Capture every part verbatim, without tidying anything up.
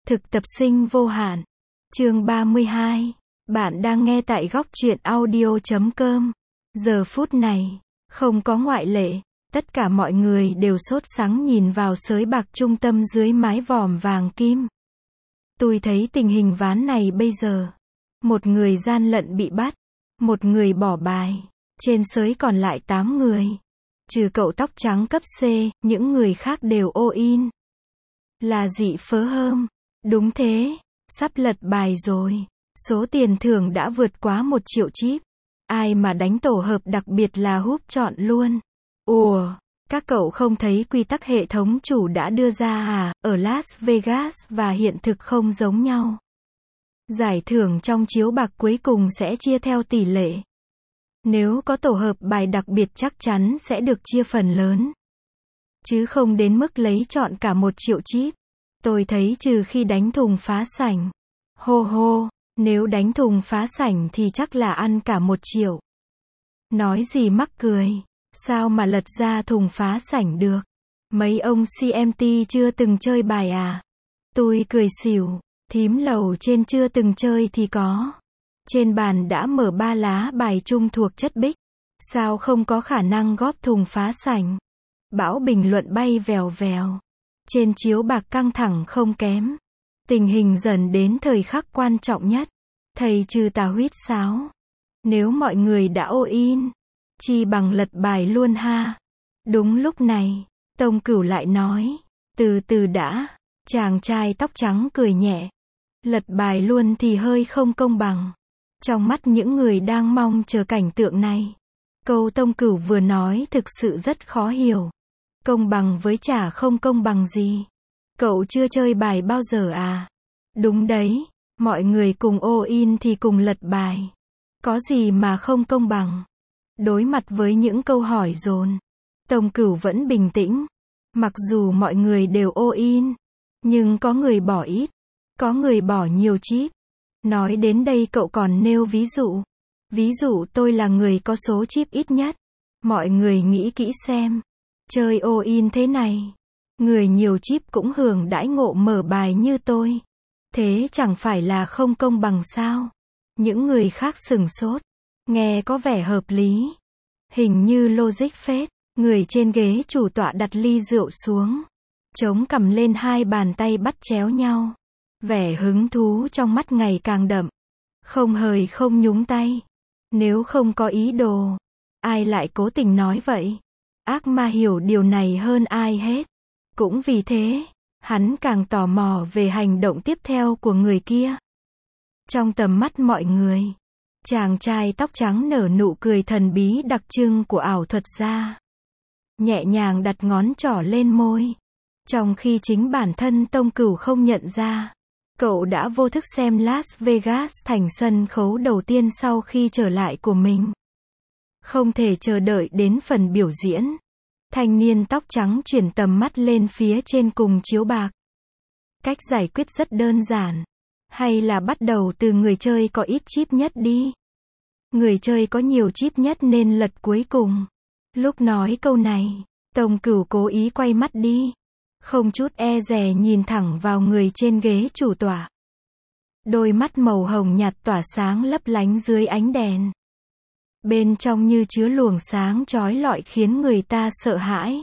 Thực tập sinh vô hạn. Chương ba mươi hai. Bạn đang nghe tại góc truyện audio chấm com. Giờ phút này, không có ngoại lệ, tất cả mọi người đều sốt sắng nhìn vào sới bạc trung tâm dưới mái vòm vàng kim. Tôi thấy tình hình ván này bây giờ. Một người gian lận bị bắt, một người bỏ bài, trên sới còn lại tám người. Trừ cậu tóc trắng cấp C, những người khác đều all-in. Là dị phớ hơm. Đúng thế, sắp lật bài rồi. Số tiền thưởng đã vượt quá một triệu chip. Ai mà đánh tổ hợp đặc biệt là húp chọn luôn. Ủa, các cậu không thấy quy tắc hệ thống chủ đã đưa ra à, ở Las Vegas và hiện thực không giống nhau. Giải thưởng trong chiếu bạc cuối cùng sẽ chia theo tỷ lệ. Nếu có tổ hợp bài đặc biệt chắc chắn sẽ được chia phần lớn. Chứ không đến mức lấy chọn cả một triệu chip. Tôi thấy trừ khi đánh thùng phá sảnh. Hô hô, nếu đánh thùng phá sảnh thì chắc là ăn cả một triệu. Nói gì mắc cười, sao mà lật ra thùng phá sảnh được. Mấy ông xê em tê chưa từng chơi bài à? Tôi cười xỉu, thím lầu trên chưa từng chơi thì có. Trên bàn đã mở ba lá bài chung thuộc chất bích. Sao không có khả năng góp thùng phá sảnh? Bão bình luận bay vèo vèo. Trên chiếu bạc căng thẳng không kém. Tình hình dần đến thời khắc quan trọng nhất. Thầy trừ tà huýt sáo. Nếu mọi người đã all-in, chi bằng lật bài luôn ha. Đúng lúc này, Tông Cửu lại nói. Từ từ đã. Chàng trai tóc trắng cười nhẹ. Lật bài luôn thì hơi không công bằng. Trong mắt những người đang mong chờ cảnh tượng này, câu Tông Cửu vừa nói thực sự rất khó hiểu. Công bằng với chả không công bằng gì. Cậu chưa chơi bài bao giờ à? Đúng đấy, mọi người cùng all-in thì cùng lật bài. Có gì mà không công bằng? Đối mặt với những câu hỏi dồn, Tông Cửu vẫn bình tĩnh. Mặc dù mọi người đều all-in, nhưng có người bỏ ít, có người bỏ nhiều chip. Nói đến đây cậu còn nêu ví dụ. Ví dụ tôi là người có số chip ít nhất. Mọi người nghĩ kỹ xem. Chơi all-in thế này, người nhiều chip cũng hưởng đãi ngộ mở bài như tôi. Thế chẳng phải là không công bằng sao? Những người khác sửng sốt. Nghe có vẻ hợp lý. Hình như logic phết. Người trên ghế chủ tọa đặt ly rượu xuống. Chống cằm lên hai bàn tay bắt chéo nhau. Vẻ hứng thú trong mắt ngày càng đậm. Không hời không nhúng tay. Nếu không có ý đồ, ai lại cố tình nói vậy? Ác ma hiểu điều này hơn ai hết. Cũng vì thế, hắn càng tò mò về hành động tiếp theo của người kia. Trong tầm mắt mọi người, chàng trai tóc trắng nở nụ cười thần bí đặc trưng của ảo thuật gia. Nhẹ nhàng đặt ngón trỏ lên môi. Trong khi chính bản thân Tông Cửu không nhận ra. Cậu đã vô thức xem Las Vegas thành sân khấu đầu tiên sau khi trở lại của mình. Không thể chờ đợi đến phần biểu diễn. Thanh niên tóc trắng chuyển tầm mắt lên phía trên cùng chiếu bạc. Cách giải quyết rất đơn giản. Hay là bắt đầu từ người chơi có ít chip nhất đi. Người chơi có nhiều chip nhất nên lật cuối cùng. Lúc nói câu này, Tông Cửu cố ý quay mắt đi. Không chút e dè nhìn thẳng vào người trên ghế chủ tọa. Đôi mắt màu hồng nhạt tỏa sáng lấp lánh dưới ánh đèn. Bên trong như chứa luồng sáng chói lọi khiến người ta sợ hãi.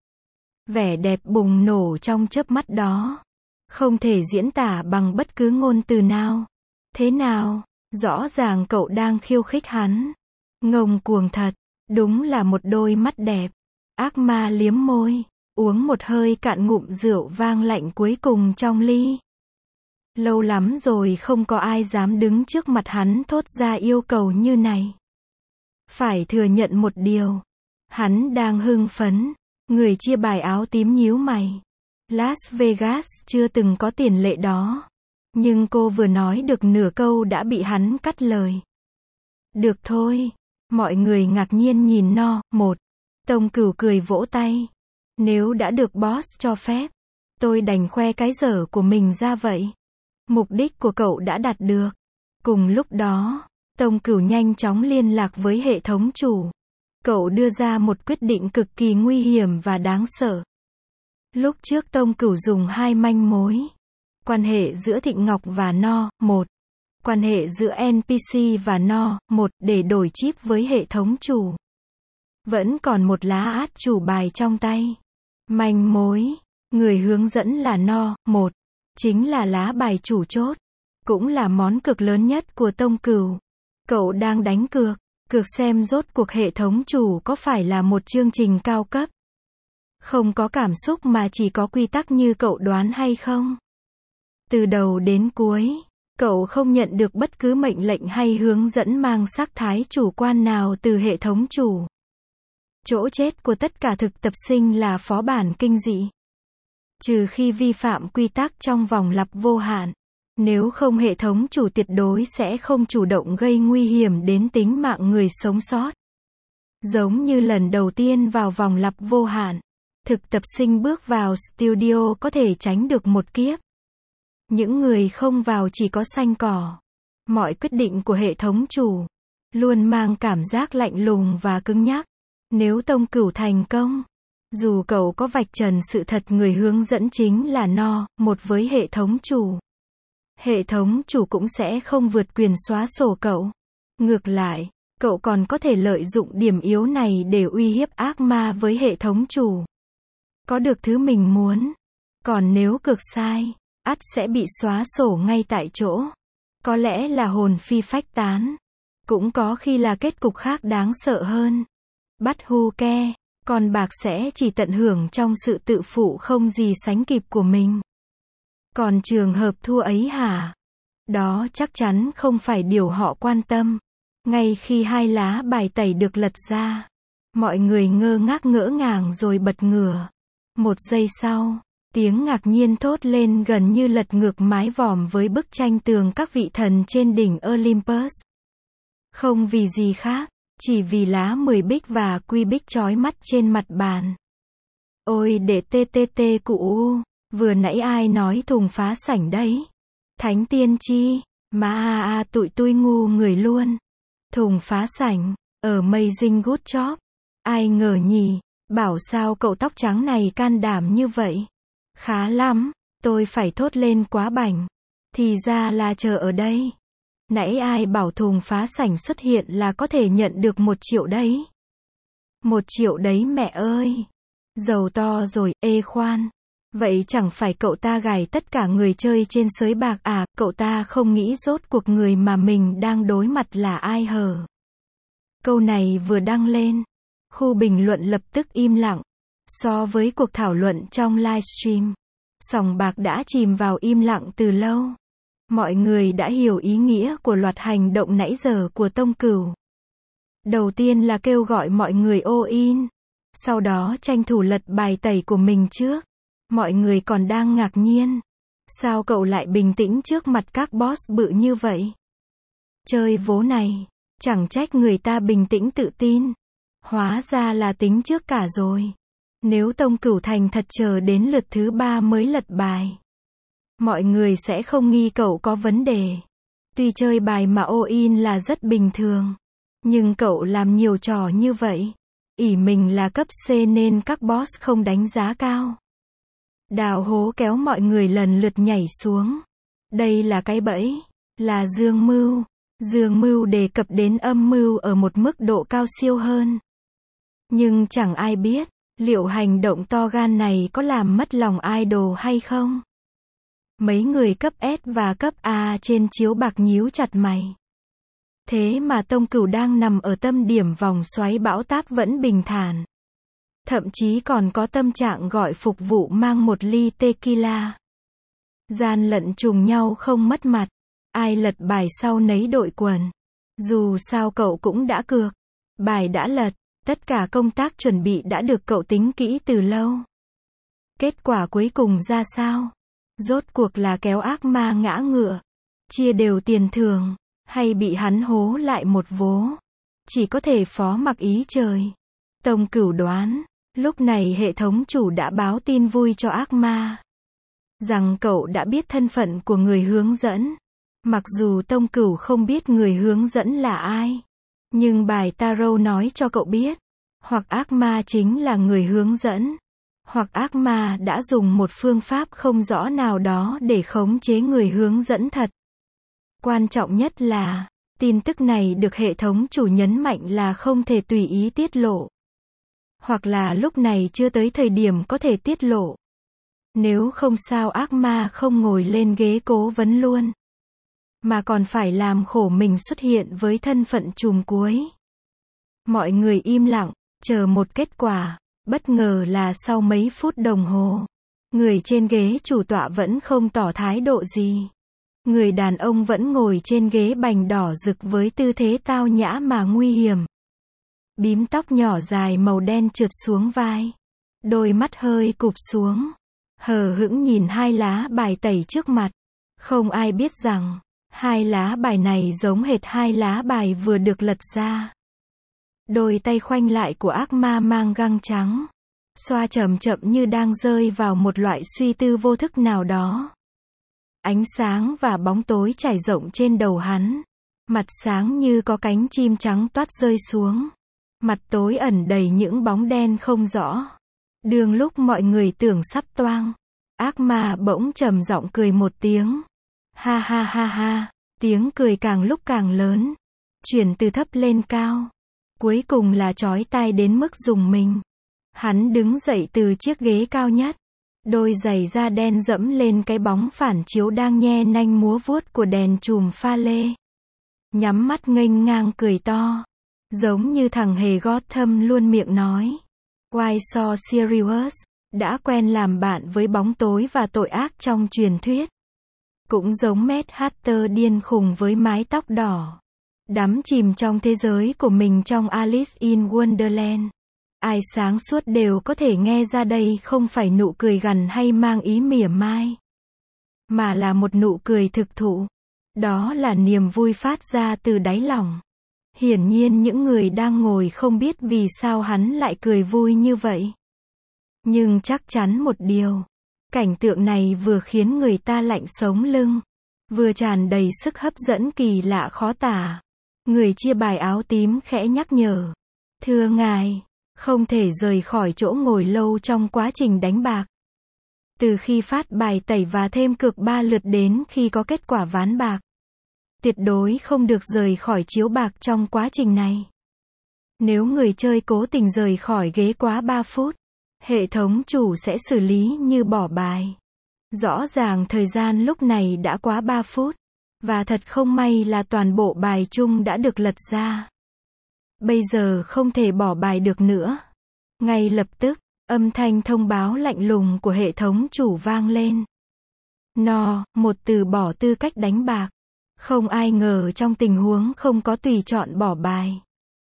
Vẻ đẹp bùng nổ trong chớp mắt đó. Không thể diễn tả bằng bất cứ ngôn từ nào. Thế nào? Rõ ràng cậu đang khiêu khích hắn. Ngông cuồng thật. Đúng là một đôi mắt đẹp. Ác ma liếm môi. Uống một hơi cạn ngụm rượu vang lạnh cuối cùng trong ly. Lâu lắm rồi không có ai dám đứng trước mặt hắn thốt ra yêu cầu như này. Phải thừa nhận một điều. Hắn đang hưng phấn. Người chia bài áo tím nhíu mày. Las Vegas chưa từng có tiền lệ đó. Nhưng cô vừa nói được nửa câu đã bị hắn cắt lời. Được thôi. Mọi người ngạc nhiên nhìn no. Một. Tông Cửu cười vỗ tay. Nếu đã được boss cho phép, tôi đành khoe cái dở của mình ra vậy. Mục đích của cậu đã đạt được. Cùng lúc đó, Tông Cửu nhanh chóng liên lạc với hệ thống chủ. Cậu đưa ra một quyết định cực kỳ nguy hiểm và đáng sợ. Lúc trước Tông Cửu dùng hai manh mối. Quan hệ giữa Thịnh Ngọc và No, một. Quan hệ giữa en pê xê và No, một, để đổi chip với hệ thống chủ. Vẫn còn một lá át chủ bài trong tay. Manh mối. Người hướng dẫn là No, một. Chính là lá bài chủ chốt. Cũng là món cược lớn nhất của Tông Cửu. Cậu đang đánh cược. Cược xem rốt cuộc hệ thống chủ có phải là một chương trình cao cấp. Không có cảm xúc mà chỉ có quy tắc như cậu đoán hay không? Từ đầu đến cuối, cậu không nhận được bất cứ mệnh lệnh hay hướng dẫn mang sắc thái chủ quan nào từ hệ thống chủ. Chỗ chết của tất cả thực tập sinh là phó bản kinh dị. Trừ khi vi phạm quy tắc trong vòng lặp vô hạn. Nếu không hệ thống chủ tuyệt đối sẽ không chủ động gây nguy hiểm đến tính mạng người sống sót. Giống như lần đầu tiên vào vòng lặp vô hạn, thực tập sinh bước vào studio có thể tránh được một kiếp. Những người không vào chỉ có xanh cỏ. Mọi quyết định của hệ thống chủ luôn mang cảm giác lạnh lùng và cứng nhắc. Nếu Tông Cửu thành công, dù cậu có vạch trần sự thật người hướng dẫn chính là No, một với hệ thống chủ. Hệ thống chủ cũng sẽ không vượt quyền xóa sổ cậu. Ngược lại, cậu còn có thể lợi dụng điểm yếu này để uy hiếp ác ma với hệ thống chủ. Có được thứ mình muốn. Còn nếu cược sai, ắt sẽ bị xóa sổ ngay tại chỗ. Có lẽ là hồn phi phách tán. Cũng có khi là kết cục khác đáng sợ hơn. Bắt hu ke, còn bạc sẽ chỉ tận hưởng trong sự tự phụ không gì sánh kịp của mình. Còn trường hợp thua ấy hả? Đó chắc chắn không phải điều họ quan tâm. Ngay khi hai lá bài tẩy được lật ra, mọi người ngơ ngác ngỡ ngàng rồi bật ngửa. Một giây sau, tiếng ngạc nhiên thốt lên gần như lật ngược mái vòm với bức tranh tường các vị thần trên đỉnh Olympus. Không vì gì khác, chỉ vì lá mười bích và quy bích chói mắt trên mặt bàn. Ôi để tê tê tê cụ u, vừa nãy ai nói thùng phá sảnh đấy? Thánh tiên chi, mà a a tụi tôi ngu người luôn. Thùng phá sảnh, ở Amazing Good Job. Ai ngờ nhỉ, bảo sao cậu tóc trắng này can đảm như vậy. Khá lắm, tôi phải thốt lên quá bảnh. Thì ra là chờ ở đây. Nãy ai bảo thùng phá sảnh xuất hiện là có thể nhận được một triệu đấy. Một triệu đấy mẹ ơi. Giàu to rồi, ê khoan. Vậy chẳng phải cậu ta gài tất cả người chơi trên sới bạc à, cậu ta không nghĩ rốt cuộc người mà mình đang đối mặt là ai hở. Câu này vừa đăng lên, khu bình luận lập tức im lặng. So với cuộc thảo luận trong livestream, sòng bạc đã chìm vào im lặng từ lâu. Mọi người đã hiểu ý nghĩa của loạt hành động nãy giờ của Tông Cửu. Đầu tiên là kêu gọi mọi người all in, sau đó tranh thủ lật bài tẩy của mình trước. Mọi người còn đang ngạc nhiên. Sao cậu lại bình tĩnh trước mặt các boss bự như vậy? Chơi vố này, chẳng trách người ta bình tĩnh tự tin. Hóa ra là tính trước cả rồi. Nếu Tông Cửu thành thật chờ đến lượt thứ ba mới lật bài, mọi người sẽ không nghi cậu có vấn đề. Tuy chơi bài mà all in là rất bình thường, nhưng cậu làm nhiều trò như vậy, ỷ mình là cấp C nên các boss không đánh giá cao. Đào hố kéo mọi người lần lượt nhảy xuống. Đây là cái bẫy, là dương mưu. Dương mưu đề cập đến âm mưu ở một mức độ cao siêu hơn. Nhưng chẳng ai biết, liệu hành động to gan này có làm mất lòng idol hay không? Mấy người cấp S và cấp A trên chiếu bạc nhíu chặt mày. Thế mà Tông Cửu đang nằm ở tâm điểm vòng xoáy bão táp vẫn bình thản. Thậm chí còn có tâm trạng gọi phục vụ mang một ly tequila. Gian lận trùng nhau không mất mặt. Ai lật bài sau nấy đội quần. Dù sao cậu cũng đã cược. Bài đã lật. Tất cả công tác chuẩn bị đã được cậu tính kỹ từ lâu. Kết quả cuối cùng ra sao? Rốt cuộc là kéo ác ma ngã ngựa, chia đều tiền thưởng, hay bị hắn hố lại một vố? Chỉ có thể phó mặc ý trời. Tông Cửu đoán, lúc này hệ thống chủ đã báo tin vui cho ác ma. Rằng cậu đã biết thân phận của người hướng dẫn. Mặc dù Tông Cửu không biết người hướng dẫn là ai. Nhưng bài tarot nói cho cậu biết. Hoặc ác ma chính là người hướng dẫn. Hoặc ác ma đã dùng một phương pháp không rõ nào đó để khống chế người hướng dẫn thật. Quan trọng nhất là, tin tức này được hệ thống chủ nhấn mạnh là không thể tùy ý tiết lộ. Hoặc là lúc này chưa tới thời điểm có thể tiết lộ. Nếu không sao ác ma không ngồi lên ghế cố vấn luôn. Mà còn phải làm khổ mình xuất hiện với thân phận trùm cuối. Mọi người im lặng, chờ một kết quả. Bất ngờ là sau mấy phút đồng hồ, người trên ghế chủ tọa vẫn không tỏ thái độ gì. Người đàn ông vẫn ngồi trên ghế bành đỏ rực với tư thế tao nhã mà nguy hiểm. Bím tóc nhỏ dài màu đen trượt xuống vai. Đôi mắt hơi cụp xuống. Hờ hững nhìn hai lá bài tẩy trước mặt. Không ai biết rằng, hai lá bài này giống hệt hai lá bài vừa được lật ra. Đôi tay khoanh lại của ác ma mang găng trắng. Xoa chậm chậm như đang rơi vào một loại suy tư vô thức nào đó. Ánh sáng và bóng tối trải rộng trên đầu hắn. Mặt sáng như có cánh chim trắng toát rơi xuống. Mặt tối ẩn đầy những bóng đen không rõ. Đường lúc mọi người tưởng sắp toang. Ác ma bỗng trầm giọng cười một tiếng. Ha ha ha ha. Tiếng cười càng lúc càng lớn. Chuyển từ thấp lên cao. Cuối cùng là chói tai đến mức rùng mình. Hắn đứng dậy từ chiếc ghế cao nhất. Đôi giày da đen dẫm lên cái bóng phản chiếu đang nhe nanh múa vuốt của đèn chùm pha lê. Nhắm mắt nghênh ngang cười to. Giống như thằng hề Gotham luôn miệng nói. Why so serious? Đã quen làm bạn với bóng tối và tội ác trong truyền thuyết. Cũng giống Mad Hatter điên khùng với mái tóc đỏ. Đắm chìm trong thế giới của mình trong Alice in Wonderland. Ai sáng suốt đều có thể nghe ra đây không phải nụ cười gằn hay mang ý mỉa mai. Mà là một nụ cười thực thụ. Đó là niềm vui phát ra từ đáy lòng. Hiển nhiên những người đang ngồi không biết vì sao hắn lại cười vui như vậy. Nhưng chắc chắn một điều. Cảnh tượng này vừa khiến người ta lạnh sống lưng. Vừa tràn đầy sức hấp dẫn kỳ lạ khó tả. Người chia bài áo tím khẽ nhắc nhở. Thưa ngài, không thể rời khỏi chỗ ngồi lâu trong quá trình đánh bạc. Từ khi phát bài tẩy và thêm cược ba lượt đến khi có kết quả ván bạc. Tuyệt đối không được rời khỏi chiếu bạc trong quá trình này. Nếu người chơi cố tình rời khỏi ghế quá ba phút, hệ thống chủ sẽ xử lý như bỏ bài. Rõ ràng thời gian lúc này đã quá ba phút. Và thật không may là toàn bộ bài chung đã được lật ra. Bây giờ không thể bỏ bài được nữa. Ngay lập tức, âm thanh thông báo lạnh lùng của hệ thống chủ vang lên. No, một từ bỏ tư cách đánh bạc. Không ai ngờ trong tình huống không có tùy chọn bỏ bài.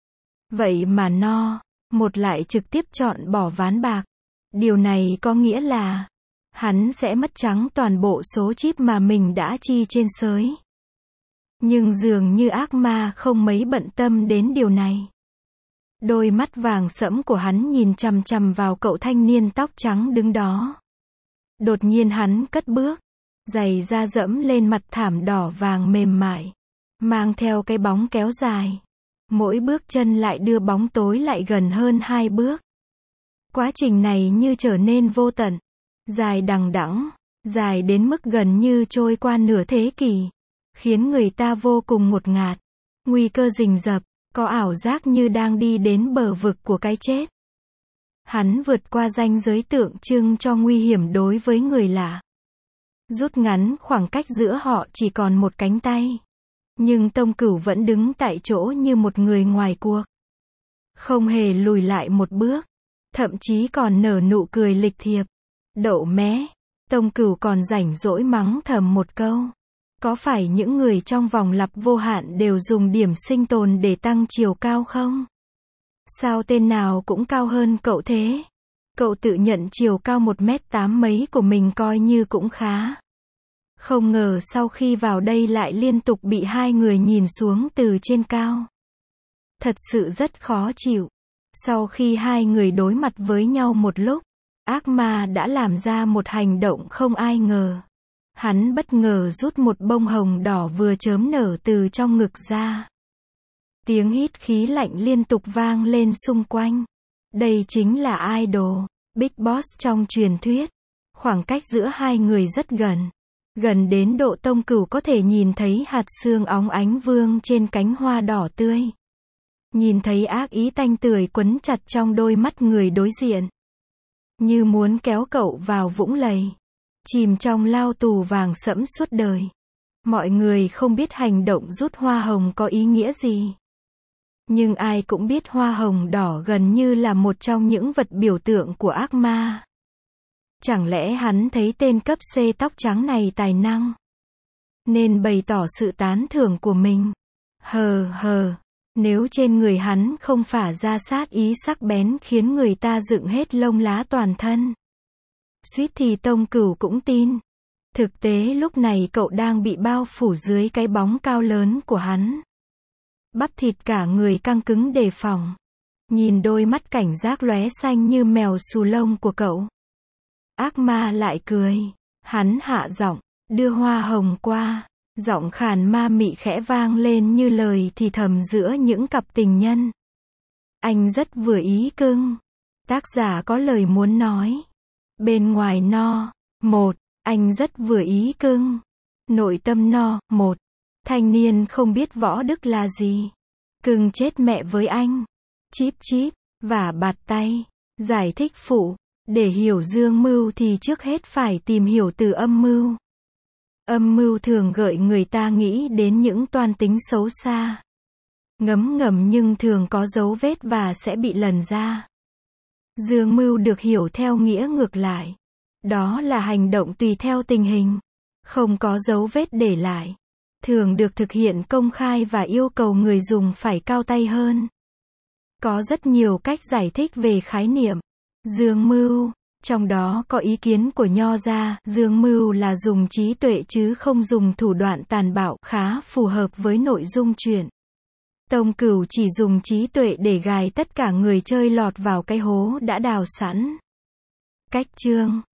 Vậy mà no, một lại trực tiếp chọn bỏ ván bạc. Điều này có nghĩa là hắn sẽ mất trắng toàn bộ số chip mà mình đã chi trên sới. Nhưng dường như ác ma không mấy bận tâm đến điều này. Đôi mắt vàng sẫm của hắn nhìn chằm chằm vào cậu thanh niên tóc trắng đứng đó. Đột nhiên hắn cất bước, giày da dẫm lên mặt thảm đỏ vàng mềm mại, mang theo cái bóng kéo dài. Mỗi bước chân lại đưa bóng tối lại gần hơn hai bước. Quá trình này như trở nên vô tận, dài đằng đẵng, dài đến mức gần như trôi qua nửa thế kỷ, khiến người ta vô cùng ngột ngạt, nguy cơ rình rập, có ảo giác như đang đi đến bờ vực của cái chết. Hắn vượt qua ranh giới tượng trưng cho nguy hiểm đối với người lạ. Rút ngắn khoảng cách giữa họ chỉ còn một cánh tay. Nhưng Tông Cửu vẫn đứng tại chỗ như một người ngoài cuộc. Không hề lùi lại một bước. Thậm chí còn nở nụ cười lịch thiệp. Đậu mé. Tông Cửu còn rảnh rỗi mắng thầm một câu. Có phải những người trong vòng lặp vô hạn đều dùng điểm sinh tồn để tăng chiều cao không? Sao tên nào cũng cao hơn cậu thế? Cậu tự nhận chiều cao một mét tám mấy của mình coi như cũng khá. Không ngờ sau khi vào đây lại liên tục bị hai người nhìn xuống từ trên cao. Thật sự rất khó chịu. Sau khi hai người đối mặt với nhau một lúc, ác ma đã làm ra một hành động không ai ngờ. Hắn bất ngờ rút một bông hồng đỏ vừa chớm nở từ trong ngực ra. Tiếng hít khí lạnh liên tục vang lên xung quanh. Đây chính là idol. Big Boss trong truyền thuyết. Khoảng cách giữa hai người rất gần. Gần đến độ Tông Cửu có thể nhìn thấy hạt sương óng ánh vương trên cánh hoa đỏ tươi. Nhìn thấy ác ý tanh tưởi quấn chặt trong đôi mắt người đối diện. Như muốn kéo cậu vào vũng lầy. Chìm trong lao tù vàng sẫm suốt đời. Mọi người không biết hành động rút hoa hồng có ý nghĩa gì. Nhưng ai cũng biết hoa hồng đỏ gần như là một trong những vật biểu tượng của ác ma. Chẳng lẽ hắn thấy tên cấp C tóc trắng này tài năng, nên bày tỏ sự tán thưởng của mình? Hờ hờ, nếu trên người hắn không phả ra sát ý sắc bén khiến người ta dựng hết lông lá toàn thân. Suýt thì Tông Cửu cũng tin. Thực tế lúc này cậu đang bị bao phủ dưới cái bóng cao lớn của hắn. Bắp thịt cả người căng cứng đề phòng. Nhìn đôi mắt cảnh giác lóe xanh như mèo xù lông của cậu. Ác ma lại cười. Hắn hạ giọng, đưa hoa hồng qua. Giọng khàn ma mị khẽ vang lên như lời thì thầm giữa những cặp tình nhân. Anh rất vừa ý cưng. Tác giả có lời muốn nói. Bên ngoài no. Một. Anh rất vừa ý cưng. Nội tâm no. Một. Thanh niên không biết võ đức là gì. Cưng chết mẹ với anh. Chíp chíp. Và bạt tay. Giải thích phụ. Để hiểu dương mưu thì trước hết phải tìm hiểu từ âm mưu. Âm mưu thường gợi người ta nghĩ đến những toan tính xấu xa. Ngấm ngầm nhưng thường có dấu vết và sẽ bị lần ra. Dương mưu được hiểu theo nghĩa ngược lại. Đó là hành động tùy theo tình hình. Không có dấu vết để lại. Thường được thực hiện công khai và yêu cầu người dùng phải cao tay hơn. Có rất nhiều cách giải thích về khái niệm dương mưu. Trong đó có ý kiến của Nho gia, dương mưu là dùng trí tuệ chứ không dùng thủ đoạn tàn bạo, khá phù hợp với nội dung truyện. Tông Cửu chỉ dùng trí tuệ để gài tất cả người chơi lọt vào cái hố đã đào sẵn. Cách chương